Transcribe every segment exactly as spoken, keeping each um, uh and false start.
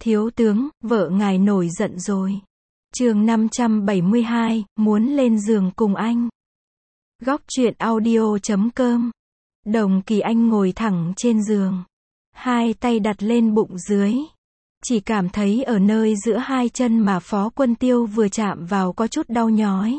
Thiếu tướng, vợ ngài nổi giận rồi. Chương năm trăm bảy mươi hai, muốn lên giường cùng anh. Góc truyện audio chấm com. Đồng Kỳ Anh ngồi thẳng trên giường, hai tay đặt lên bụng dưới. Chỉ cảm thấy ở nơi giữa hai chân mà Phó Quân Tiêu vừa chạm vào có chút đau nhói.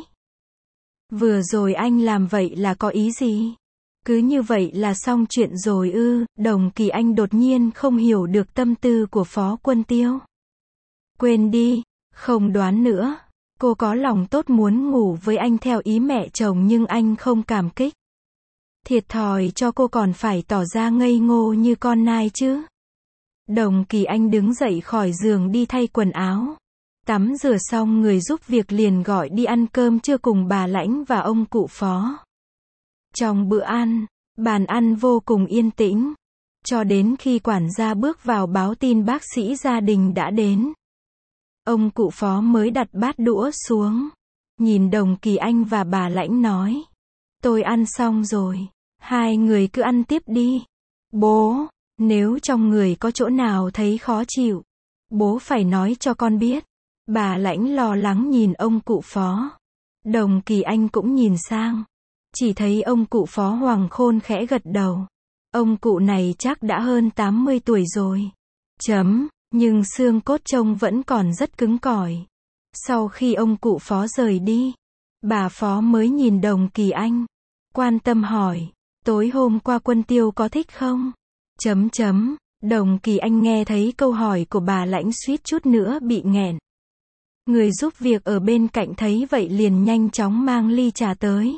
Vừa rồi anh làm vậy là có ý gì? Cứ như vậy là xong chuyện rồi ư? Đồng Kỳ Anh đột nhiên không hiểu được tâm tư của Phó Quân Tiêu. Quên đi, không đoán nữa. Cô có lòng tốt muốn ngủ với anh theo ý mẹ chồng nhưng anh không cảm kích. Thiệt thòi cho cô còn phải tỏ ra ngây ngô như con nai chứ. Đồng Kỳ Anh đứng dậy khỏi giường đi thay quần áo. Tắm rửa xong người giúp việc liền gọi đi ăn cơm trưa cùng bà Lãnh và ông cụ Phó. Trong bữa ăn, bàn ăn vô cùng yên tĩnh. Cho đến khi quản gia bước vào báo tin bác sĩ gia đình đã đến. Ông cụ Phó mới đặt bát đũa xuống. Nhìn Đồng Kỳ Anh và bà Lãnh nói. Tôi ăn xong rồi. Hai người cứ ăn tiếp đi. Bố, nếu trong người có chỗ nào thấy khó chịu, bố phải nói cho con biết. Bà Lãnh lo lắng nhìn ông cụ Phó. Đồng Kỳ Anh cũng nhìn sang. Chỉ thấy ông cụ Phó Hoàng Khôn khẽ gật đầu. Ông cụ này chắc đã hơn tám mươi tuổi rồi. Chấm, nhưng xương cốt trông vẫn còn rất cứng cỏi. Sau khi ông cụ Phó rời đi, bà Phó mới nhìn Đồng Kỳ Anh. Quan tâm hỏi, tối hôm qua Quân Tiêu có thích không? Chấm chấm, Đồng Kỳ Anh nghe thấy câu hỏi của bà Lãnh suýt chút nữa bị nghẹn. Người giúp việc ở bên cạnh thấy vậy liền nhanh chóng mang ly trà tới.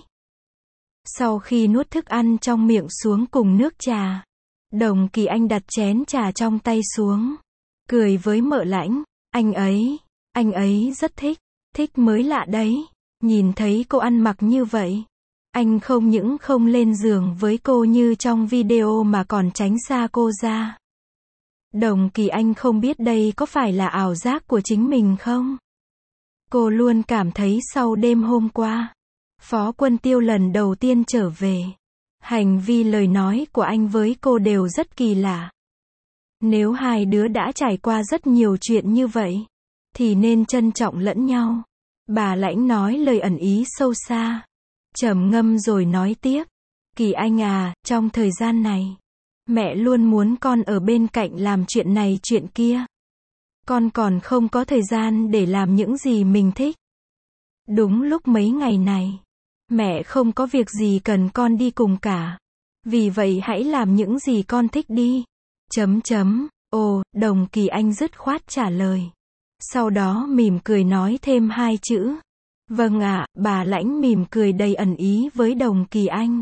Sau khi nuốt thức ăn trong miệng xuống cùng nước trà, Đồng Kỳ Anh đặt chén trà trong tay xuống. Cười với Mợ Lãnh, anh ấy, anh ấy rất thích, thích mới lạ đấy. Nhìn thấy cô ăn mặc như vậy, anh không những không lên giường với cô như trong video mà còn tránh xa cô ra. Đồng Kỳ Anh không biết đây có phải là ảo giác của chính mình không? Cô luôn cảm thấy sau đêm hôm qua, Phó Quân Tiêu lần đầu tiên trở về, hành vi lời nói của anh với cô đều rất kỳ lạ. Nếu hai đứa đã trải qua rất nhiều chuyện như vậy, thì nên trân trọng lẫn nhau. Bà Lãnh nói lời ẩn ý sâu xa, trầm ngâm rồi nói tiếp. Kỳ Anh à, trong thời gian này, mẹ luôn muốn con ở bên cạnh làm chuyện này chuyện kia. Con còn không có thời gian để làm những gì mình thích. Đúng lúc mấy ngày này, mẹ không có việc gì cần con đi cùng cả. Vì vậy hãy làm những gì con thích đi. Chấm chấm, ồ, Đồng Kỳ Anh dứt khoát trả lời. Sau đó mỉm cười nói thêm hai chữ. Vâng ạ, bà Lãnh mỉm cười đầy ẩn ý với Đồng Kỳ Anh.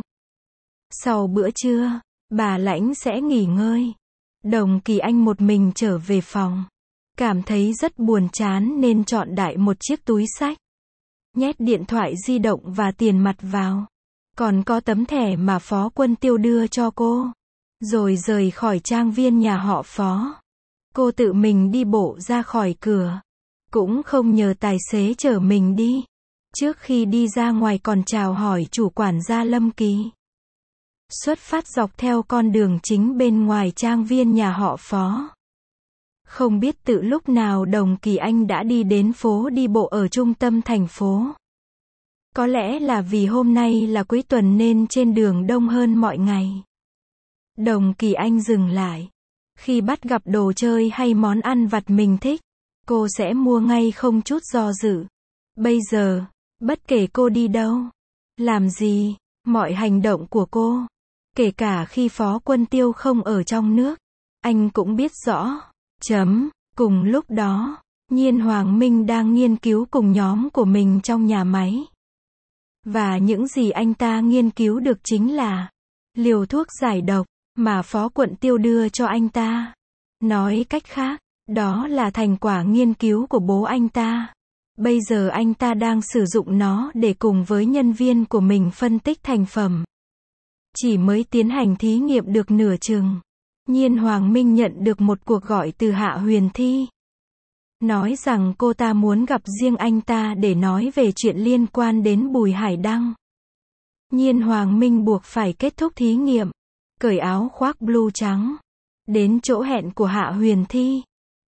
Sau bữa trưa, bà Lãnh sẽ nghỉ ngơi. Đồng Kỳ Anh một mình trở về phòng. Cảm thấy rất buồn chán nên chọn đại một chiếc túi xách. Nhét điện thoại di động và tiền mặt vào. Còn có tấm thẻ mà Phó Quân Tiêu đưa cho cô. Rồi rời khỏi trang viên nhà họ Phó. Cô tự mình đi bộ ra khỏi cửa. Cũng không nhờ tài xế chở mình đi. Trước khi đi ra ngoài còn chào hỏi chủ quản gia Lâm Kỳ. Xuất phát dọc theo con đường chính bên ngoài trang viên nhà họ Phó. Không biết từ lúc nào Đồng Kỳ Anh đã đi đến phố đi bộ ở trung tâm thành phố. Có lẽ là vì hôm nay là cuối tuần nên trên đường đông hơn mọi ngày. Đồng Kỳ Anh dừng lại. Khi bắt gặp đồ chơi hay món ăn vặt mình thích, cô sẽ mua ngay không chút do dự. Bây giờ, bất kể cô đi đâu, làm gì, mọi hành động của cô, kể cả khi Phó Quân Tiêu không ở trong nước, anh cũng biết rõ. Chấm, cùng lúc đó, Nhiên Hoàng Minh đang nghiên cứu cùng nhóm của mình trong nhà máy. Và những gì anh ta nghiên cứu được chính là liều thuốc giải độc mà Phó Quân Tiêu đưa cho anh ta. Nói cách khác, đó là thành quả nghiên cứu của bố anh ta. Bây giờ anh ta đang sử dụng nó để cùng với nhân viên của mình phân tích thành phẩm. Chỉ mới tiến hành thí nghiệm được nửa chừng, Nhiên Hoàng Minh nhận được một cuộc gọi từ Hạ Huyền Thi. Nói rằng cô ta muốn gặp riêng anh ta để nói về chuyện liên quan đến Bùi Hải Đăng. Nhiên Hoàng Minh buộc phải kết thúc thí nghiệm, cởi áo khoác blue trắng, đến chỗ hẹn của Hạ Huyền Thi.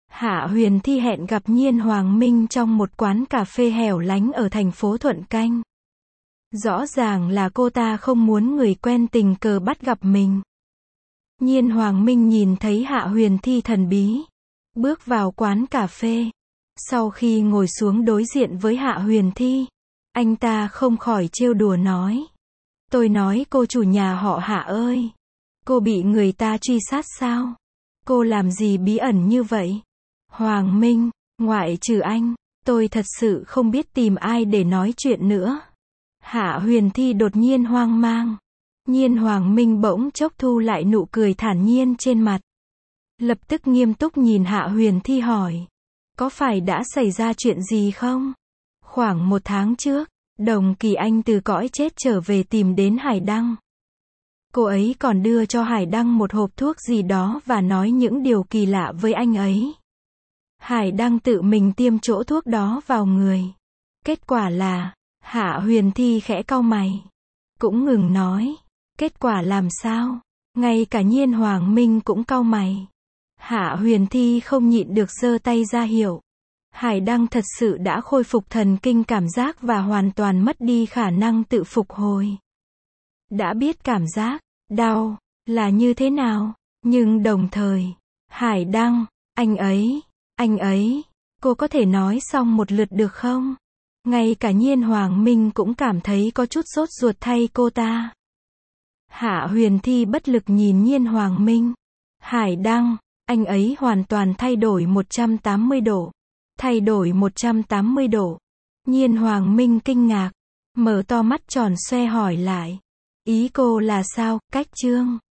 Hạ Huyền Thi hẹn gặp Nhiên Hoàng Minh trong một quán cà phê hẻo lánh ở thành phố Thuận Canh. Rõ ràng là cô ta không muốn người quen tình cờ bắt gặp mình. Nhiên Hoàng Minh nhìn thấy Hạ Huyền Thi thần bí, bước vào quán cà phê. Sau khi ngồi xuống đối diện với Hạ Huyền Thi, anh ta không khỏi trêu đùa nói. Tôi nói cô chủ nhà họ Hạ ơi, cô bị người ta truy sát sao? Cô làm gì bí ẩn như vậy? Hoàng Minh, ngoại trừ anh, tôi thật sự không biết tìm ai để nói chuyện nữa. Hạ Huyền Thi đột nhiên hoang mang. Nhiên Hoàng Minh bỗng chốc thu lại nụ cười thản nhiên trên mặt. Lập tức nghiêm túc nhìn Hạ Huyền Thi hỏi. Có phải đã xảy ra chuyện gì không? Khoảng một tháng trước, Đồng Kỳ Anh từ cõi chết trở về tìm đến Hải Đăng. Cô ấy còn đưa cho Hải Đăng một hộp thuốc gì đó và nói những điều kỳ lạ với anh ấy. Hải Đăng tự mình tiêm chỗ thuốc đó vào người. Kết quả là, Hạ Huyền Thi khẽ cau mày. Cũng ngừng nói. Kết quả làm sao? Ngay cả Nhiên Hoàng Minh cũng cau mày. Hạ Huyền Thi không nhịn được giơ tay ra hiệu. Hải Đăng thật sự đã khôi phục thần kinh cảm giác và hoàn toàn mất đi khả năng tự phục hồi. Đã biết cảm giác đau là như thế nào, nhưng đồng thời, Hải Đăng, anh ấy, anh ấy, cô có thể nói xong một lượt được không? Ngay cả Nhiên Hoàng Minh cũng cảm thấy có chút sốt ruột thay cô ta. Hạ Huyền Thi bất lực nhìn Nhiên Hoàng Minh. Hải Đăng, anh ấy hoàn toàn thay đổi một trăm tám mươi độ. Thay đổi một trăm tám mươi độ. Nhiên Hoàng Minh kinh ngạc, mở to mắt tròn xoe hỏi lại. Ý cô là sao, Cách Trương?